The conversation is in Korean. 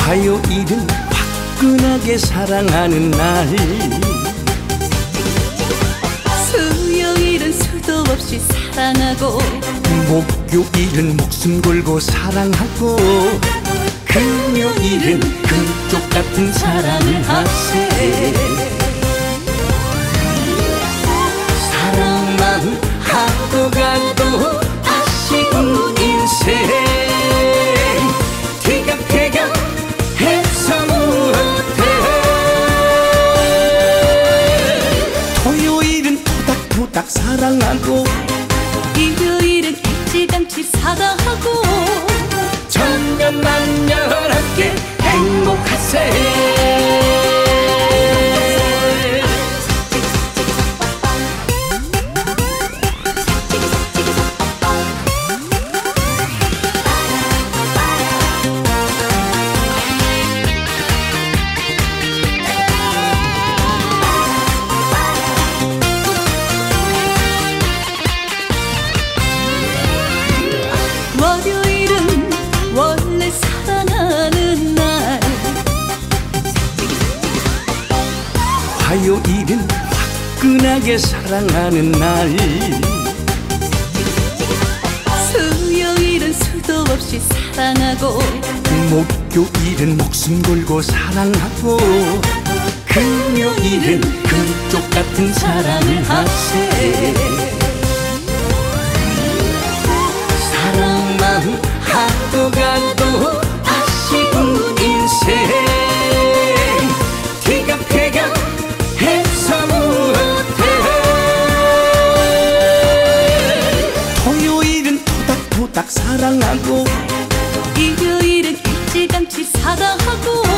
화요일은 화끈하게 사랑하는 날, 수요일은 수도 없이 사랑하고, 목요일은 목숨 걸고 사랑하고, 금요일은 금쪽 같은 사랑을 하세. 사랑만 하고 가도 아쉬운 인생, 티격태격해서 무엇해. 토요일은 토닥토닥 사랑하고, 일요일은 일찌감치 사랑하고, 천년만년 함께 행복하세. 월요일은 원래 사랑하는 날, 화요일은 화끈하게 사랑하는 날, 수요일은 수도 없이 사랑하고, 목요일은 목숨 걸고 사랑하고, 금요일은 금쪽 같은 사랑을 하세. 사랑만 하고 가도 아쉬운 인생, 티격태격해서 무엇해. 토요일은 토닥토닥 사랑하고, 일요일은 일찌감치 사랑하고,